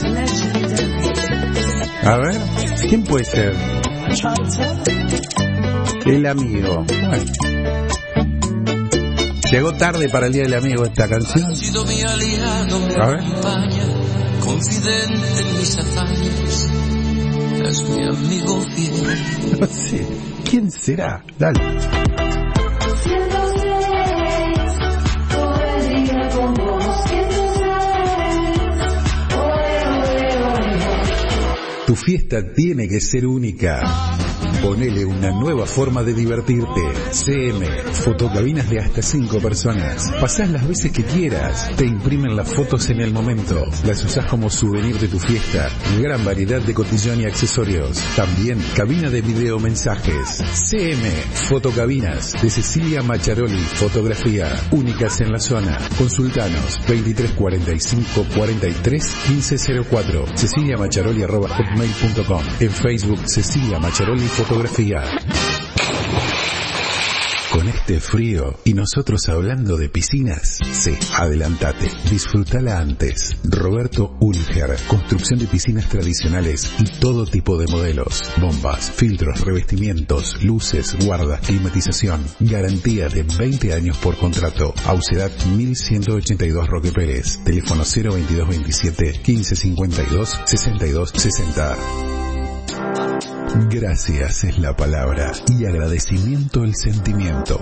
A ver, ¿quién puede ser? El amigo. Bueno. Llegó tarde para el Día del Amigo esta canción. Ha sido mi aliado, me A ver. acompaña, confidente en mis hazañas. Es mi amigo fiel. No sé, ¿quién será? Dale. Tu fiesta tiene que ser única. Ponele una nueva forma de divertirte. C M, fotocabinas de hasta cinco personas. Pasás las veces que quieras. Te imprimen las fotos en el momento. Las usás como souvenir de tu fiesta. Gran variedad de cotillón y accesorios. También cabina de video mensajes. C M, fotocabinas de Cecilia Macharoli, fotografía. Únicas en la zona. Consultanos veintitrés cuarenta y cinco cuarenta y tres quince cero cuatro. Cecilia Macharoli arroba hotmail punto com. En Facebook Cecilia Macharoli Fotografía. Con este frío y nosotros hablando de piscinas, sí, adelantate, disfrutala antes. Roberto Ulger, construcción de piscinas tradicionales y todo tipo de modelos, bombas, filtros, revestimientos, luces, guardas, climatización, garantía de veinte años por contrato. Aucedad mil ciento ochenta y dos Roque Pérez, teléfono cero veintidós veintisiete quince cincuenta y dos sesenta y dos sesenta. Gracias es la palabra y agradecimiento el sentimiento.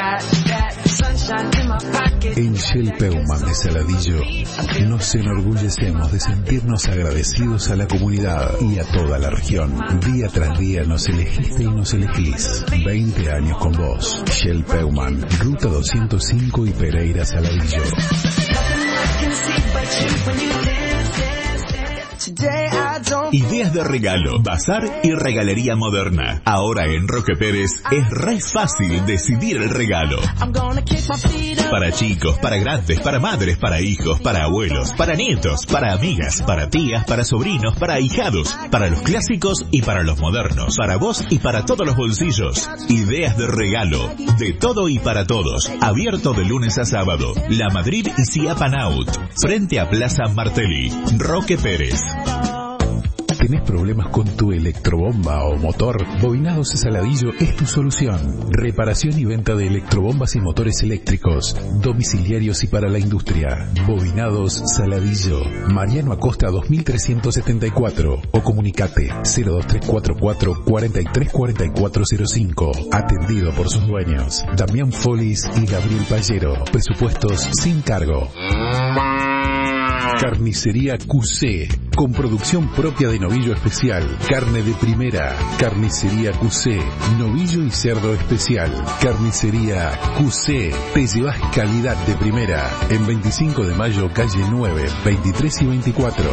En Shell Peuman de Saladillo nos enorgullecemos de sentirnos agradecidos a la comunidad y a toda la región. Día tras día nos elegiste y nos elegís. veinte años con vos. Shell Peuman, Ruta doscientos cinco y Pereira Saladillo. Today I Ideas de regalo, bazar y regalería moderna. Ahora en Roque Pérez es re fácil decidir el regalo. Para chicos, para grandes, para madres, para hijos, para abuelos, para nietos, para amigas, para tías, para sobrinos, para ahijados, para los clásicos y para los modernos, para vos y para todos los bolsillos. Ideas de regalo, de todo y para todos. Abierto de lunes a sábado. La Madrid y Siapanaut, frente a Plaza Martelli. Roque Pérez. ¿Tenés problemas con tu electrobomba o motor? Bobinados Saladillo es tu solución. Reparación y venta de electrobombas y motores eléctricos, domiciliarios y para la industria. Bobinados Saladillo, Mariano Acosta dos mil trescientos setenta y cuatro o comunicate cero dos tres cuatro cuatro, cuatro tres cuatro cuatro cero cinco. Atendido por sus dueños, Damián Folis y Gabriel Pallero. Presupuestos sin cargo. Carnicería Q C, con producción propia de novillo especial, carne de primera. Carnicería Q C, novillo y cerdo especial. Carnicería Q C, te llevas calidad de primera. En veinticinco de mayo, calle nueve, veintitrés y veinticuatro.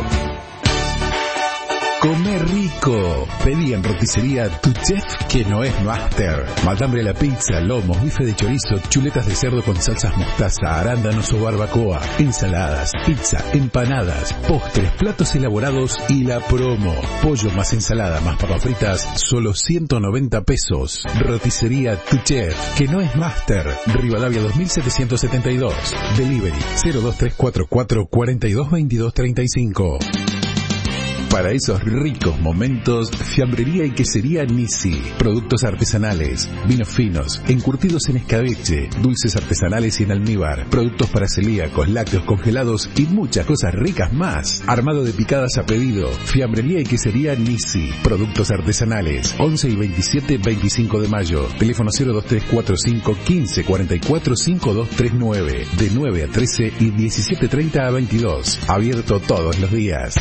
Come rico. Pedí en roticería Tu Chef, que no es master. Matambre a la pizza, lomos, bife de chorizo, chuletas de cerdo con salsas mostaza, arándanos o barbacoa, ensaladas, pizza, empanadas, postres, platos elaborados y la promo. Pollo más ensalada más papas fritas, solo ciento noventa pesos. Roticería Tu Chef, que no es master. Rivadavia dos mil setecientos setenta y dos. Delivery cero dos tres cuatro cuatro, cuatro dos, veintidós treinta y cinco. Para esos ricos momentos, fiambrería y quesería Nisi. Productos artesanales, vinos finos, encurtidos en escabeche, dulces artesanales y en almíbar, productos para celíacos, lácteos congelados y muchas cosas ricas más. Armado de picadas a pedido. Fiambrería y quesería Nisi. Productos artesanales. once y veintisiete, veinticinco de mayo. Teléfono cero dos tres cuatro cinco, quince, cuarenta y cuatro, cincuenta y dos treinta y nueve. De nueve a trece y diecisiete treinta a veintidós. Abierto todos los días.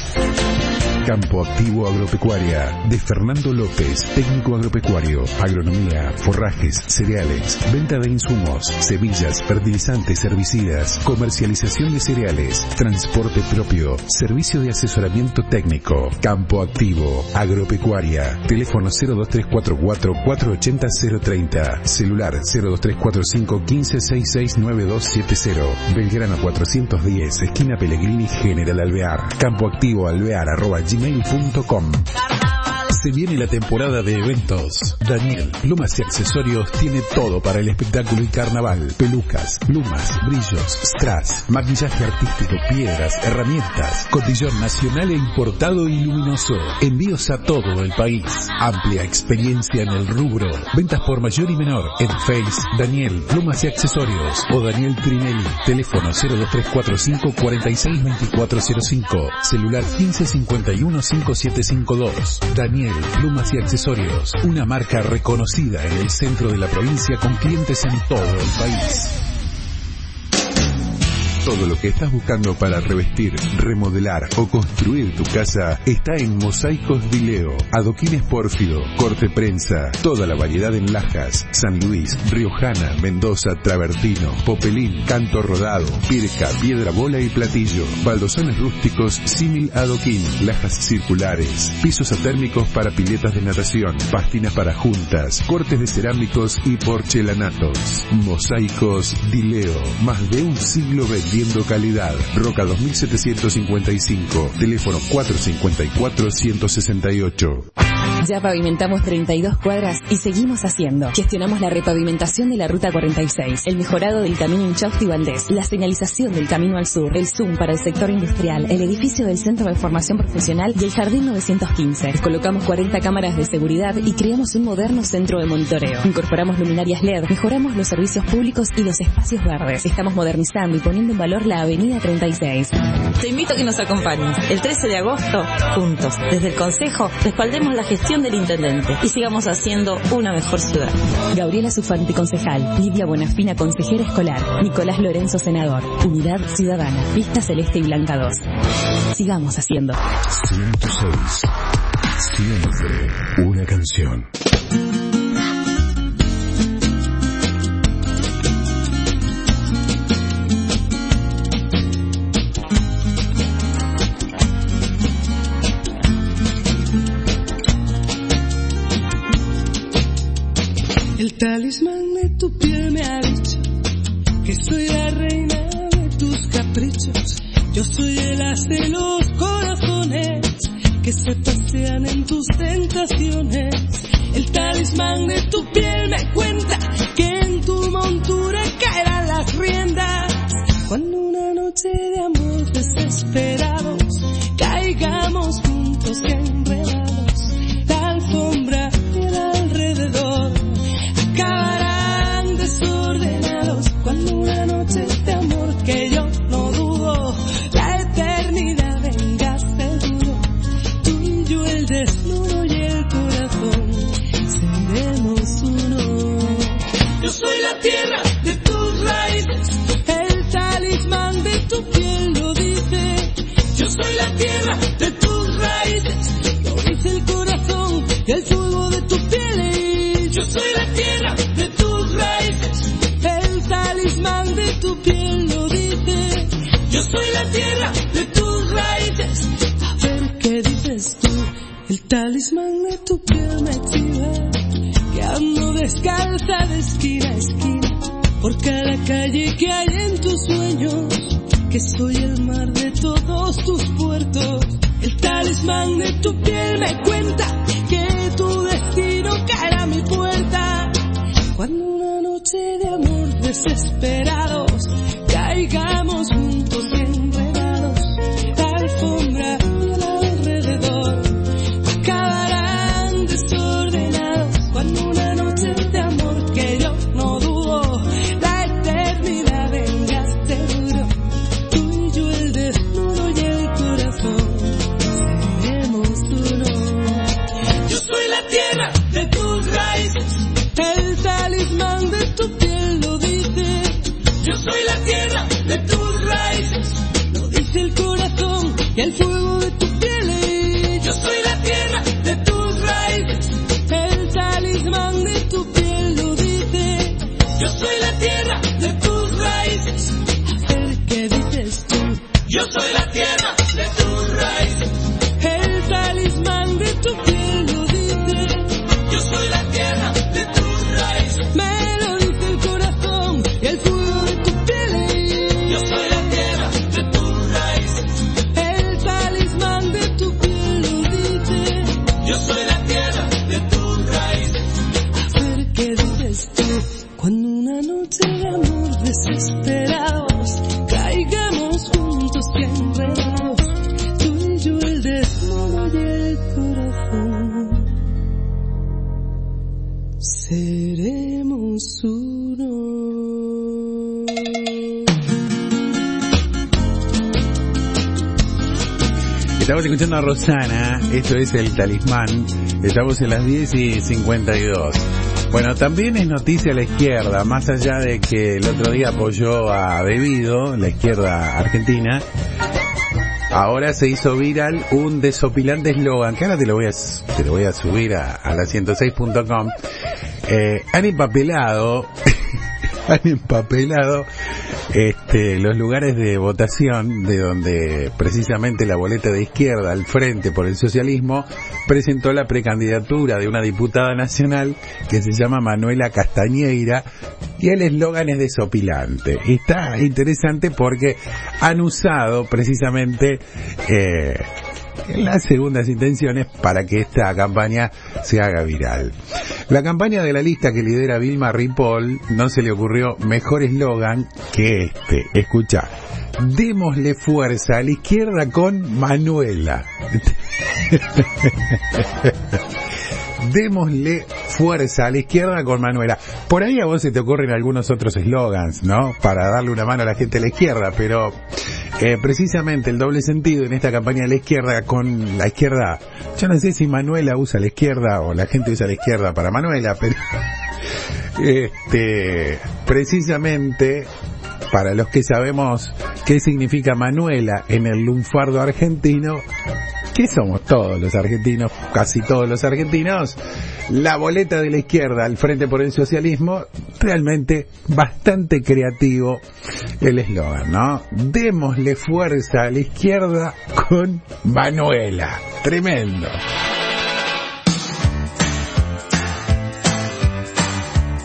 Campo Activo Agropecuaria, de Fernando López, técnico agropecuario, agronomía, forrajes, cereales, venta de insumos, semillas, fertilizantes, herbicidas, comercialización de cereales, transporte propio, servicio de asesoramiento técnico. Campo Activo Agropecuaria, teléfono cero dos tres cuatro cuatro, cuatro ocho cero, cero treinta, celular cero dos tres cuatro cinco, quince, sesenta y seis, noventa y dos setenta, Belgrano cuatrocientos diez, esquina Pellegrini, General Alvear. Campo Activo Alvear arroba gmail punto com. Se viene la temporada de eventos. Daniel Plumas y Accesorios tiene todo para el espectáculo y carnaval. Pelucas, plumas, brillos, strass, maquillaje artístico, piedras, herramientas, cotillón nacional e importado y luminoso. Envíos a todo el país. Amplia experiencia en el rubro. Ventas por mayor y menor. En Face, Daniel Plumas y Accesorios o Daniel Trinelli. Teléfono cero dos tres cuatro cinco, cuarenta y seis, veinticuatro cero cinco. Celular quince, cincuenta y uno, cincuenta y siete cincuenta y dos. Daniel Plumas y Accesorios, una marca reconocida en el centro de la provincia con clientes en todo el país. Todo lo que estás buscando para revestir, remodelar o construir tu casa está en Mosaicos Dileo. Adoquines pórfido, corte prensa, toda la variedad en lajas, San Luis, riojana, Mendoza, travertino, popelín, canto rodado, pirca, piedra bola y platillo, baldosones rústicos, símil adoquín, lajas circulares, pisos atérmicos para piletas de natación, pastinas para juntas, cortes de cerámicos y porcelanatos. Mosaicos Dileo, más de un siglo vendiendo calidad. Roca dos mil setecientos cincuenta y cinco, teléfono cuatro cinco cuatro, ciento sesenta y ocho. Ya pavimentamos treinta y dos cuadras y seguimos haciendo. Gestionamos la repavimentación de la ruta cuarenta y seis, el mejorado del camino Inchausti Valdés, la señalización del camino al sur, el Zoom para el sector industrial, el edificio del Centro de Formación Profesional y el Jardín novecientos quince. Colocamos cuarenta cámaras de seguridad y creamos un moderno centro de monitoreo. Incorporamos luminarias L E D, mejoramos los servicios públicos y los espacios verdes. Estamos modernizando y poniendo en valor la avenida treinta y seis. Te invito a que nos acompañes el trece de agosto, juntos, desde el Consejo, respaldemos la gestión del Intendente y sigamos haciendo una mejor ciudad. Gabriela Sufante, concejal. Lidia Buenafina, consejera escolar. Nicolás Lorenzo, senador. Unidad Ciudadana. Lista Celeste y Blanca dos. Sigamos haciendo. ciento seis. Siempre una canción. El talismán de tu piel me ha dicho que soy la reina de tus caprichos. Yo soy el as de los corazones que se pasean en tus tentaciones. El talismán de tu piel me cuenta que en tu montura caerán las riendas. Cuando una noche de amor desesperados caigamos juntos y enredados, la alfombra y el alrededor acabarán desordenados. Cuando una noche de amor que yo no dudo, la eternidad venga seguro, tú y yo el desnudo y el corazón seremos uno. Yo soy la tierra de tus raíces, el talismán de tu piel lo dice. Yo soy la tierra de tus raíces, lo dice el corazón y el fuego de tu piel. Yo soy la tierra de tus raíces, el talismán de tu piel lo dice. Yo soy la tierra de tus raíces. A ver qué dices tú. El talismán de tu piel me chiva, que ando descalza de esquina a esquina por cada calle que hay en tus sueños, que soy el mar de todos tus puertos. El talismán de tu piel me cuenta que tu destino caerá a mi puerta. Cuando una noche de amor desesperados caigamos juntos y enredados, la alfombra y el alrededor acabarán desordenados. Cuando una noche de amor que yo no dudo, la eternidad venga seguro, tú y yo el desnudo y el corazón seremos uno. Yo soy la tierra de tus raíces, el talismán de tu piel lo dice. Yo soy la tierra de tus raíces, lo dice el corazón y el fuego de tu piel. Yo soy la tierra de tus raíces, el talismán de tu piel lo dice. Yo soy la tierra de tus raíces. A ver qué dices tú. Yo soy la tierra de tus raíces, el talismán de tu piel lo dice. Yo soy la tierra de tus raíces, me lo dice el corazón y el fuego de tu piel. Yo soy la tierra de tus raíces, el talismán de tu piel lo dice. Yo soy la tierra de tus raíces. A ver qué dices tú. Cuando una noche de amor desesperados caigamos juntos y enredados, tú y yo el desnudo y el corazón seremos uno. Estamos escuchando a Rosana, esto es El Talismán, estamos en las diez y cincuenta y dos. Bueno, también es noticia la izquierda, más allá de que el otro día apoyó a Bebido, la izquierda argentina, ahora se hizo viral un desopilante eslogan, que ahora te lo voy a, te lo voy a subir a, a la ciento seis punto com. Eh, han empapelado, han empapelado este, los lugares de votación de donde precisamente la boleta de izquierda, al Frente por el Socialismo, presentó la precandidatura de una diputada nacional que se llama Manuela Castañeira, y el eslogan es desopilante. Y está interesante porque han usado precisamente eh, las segundas intenciones para que esta campaña se haga viral. La campaña de la lista que lidera Vilma Ripoll no se le ocurrió mejor eslogan que este. Escuchá: démosle fuerza a la izquierda con Manuela. Démosle fuerza a la izquierda con Manuela. Por ahí a vos se te ocurren algunos otros eslogans, ¿no? Para darle una mano a la gente de la izquierda, pero eh, precisamente el doble sentido en esta campaña de la izquierda con la izquierda, yo no sé si Manuela usa la izquierda o la gente usa la izquierda para Manuela, pero este, precisamente para los que sabemos qué significa Manuela en el lunfardo argentino, que somos todos los argentinos, casi todos los argentinos, la boleta de la izquierda al Frente por el Socialismo, realmente bastante creativo el eslogan, ¿no? Démosle fuerza a la izquierda con Manuela. Tremendo.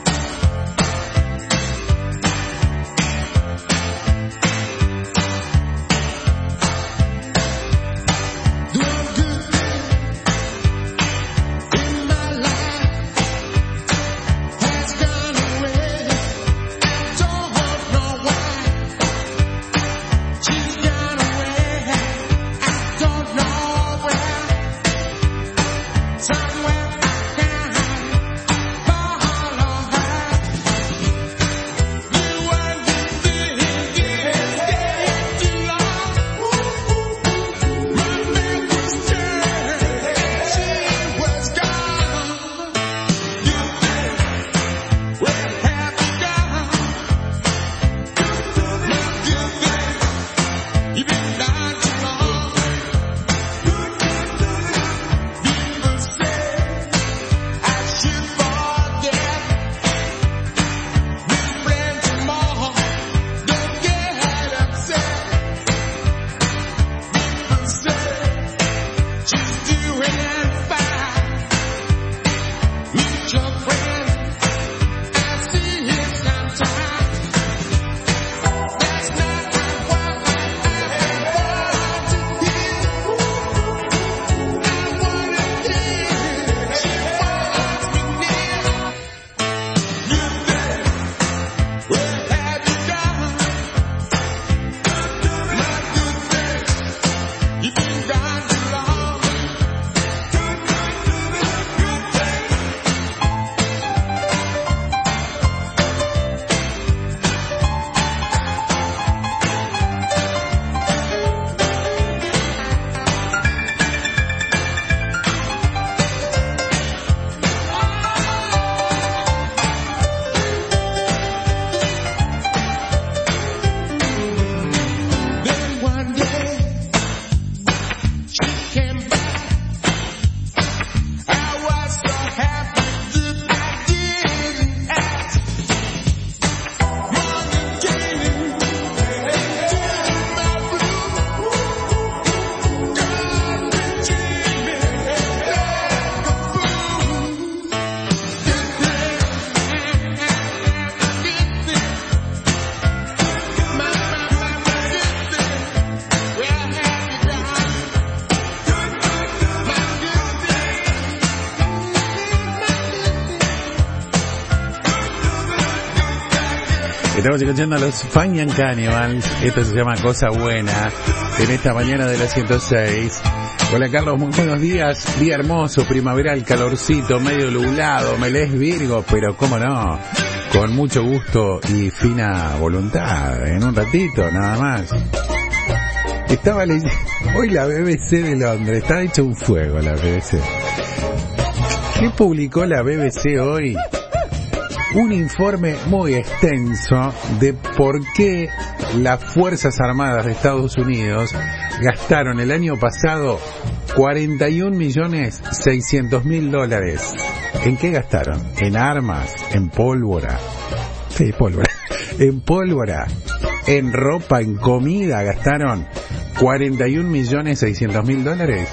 Estamos escuchando a los Fine and Cannibals. Esto se llama Cosa Buena. En esta mañana de la ciento seis. Hola Carlos, muy buenos días. Día hermoso, primaveral, calorcito, medio nublado. Me lees Virgo, pero cómo no. Con mucho gusto y fina voluntad. En un ratito, nada más. Estaba leyendo. Hoy la B B C de Londres. Está hecho un fuego la B B C. ¿Qué publicó la B B C hoy? Un informe muy extenso de por qué las Fuerzas Armadas de Estados Unidos gastaron el año pasado cuarenta y un millones seiscientos mil dólares. ¿En qué gastaron? En armas, en pólvora. Sí, pólvora. En pólvora, en ropa, en comida gastaron cuarenta y un millones seiscientos mil dólares.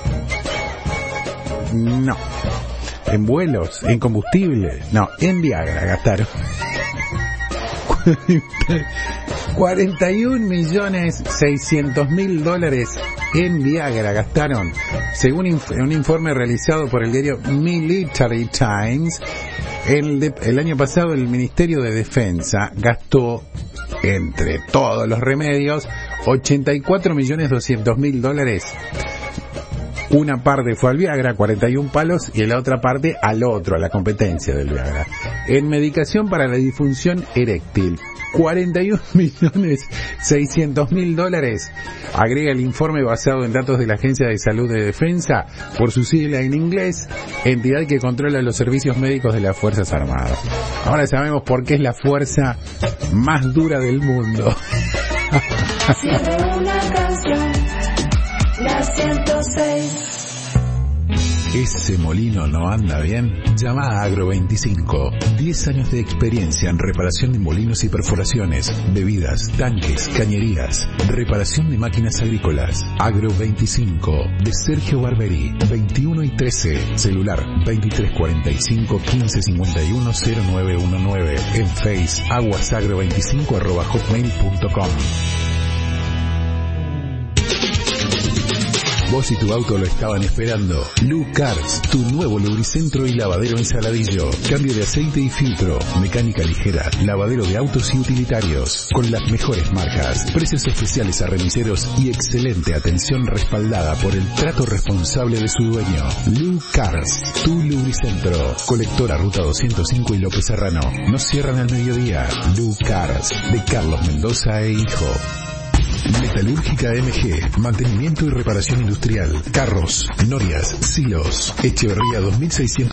No. En vuelos, en combustible, no, en Viagra gastaron. cuarenta y un millones seiscientos mil dólares en Viagra gastaron, según inf- un informe realizado por el diario Military Times. El, de, el año pasado el Ministerio de Defensa gastó, entre todos los remedios, ochenta y cuatro millones doscientos mil dólares. Una parte fue al Viagra, cuarenta y un palos, y la otra parte al otro, a la competencia del Viagra. En medicación para la disfunción eréctil, cuarenta y un millones seiscientos mil dólares. Agrega el informe basado en datos de la Agencia de Salud de Defensa, por su sigla en inglés, entidad que controla los servicios médicos de las Fuerzas Armadas. Ahora sabemos por qué es la fuerza más dura del mundo. Siempre una canción, la ciento seis. ¿Ese molino no anda bien? Llama a Agro veinticinco. diez años de experiencia en reparación de molinos y perforaciones, bebidas, tanques, cañerías, reparación de máquinas agrícolas. Agro veinticinco, de Sergio Barberi, veintiuno y trece. Celular veintitrés cuarenta y cinco, quince cincuenta y uno, cero nueve uno nueve. En Face, aguasagro veinticinco arroba hotmail punto com. Vos y tu auto lo estaban esperando. Lu Cars, tu nuevo lubricentro y lavadero en Saladillo. Cambio de aceite y filtro, mecánica ligera, lavadero de autos y utilitarios. Con las mejores marcas, precios especiales a remiseros y excelente atención respaldada por el trato responsable de su dueño. Lu Cars, tu lubricentro. Colectora Ruta doscientos cinco y López Serrano. No cierran al mediodía. Lu Cars, de Carlos Mendoza e Hijo. Metalúrgica M G, mantenimiento y reparación industrial, carros, norias, silos, Echeverría dos mil seiscientos.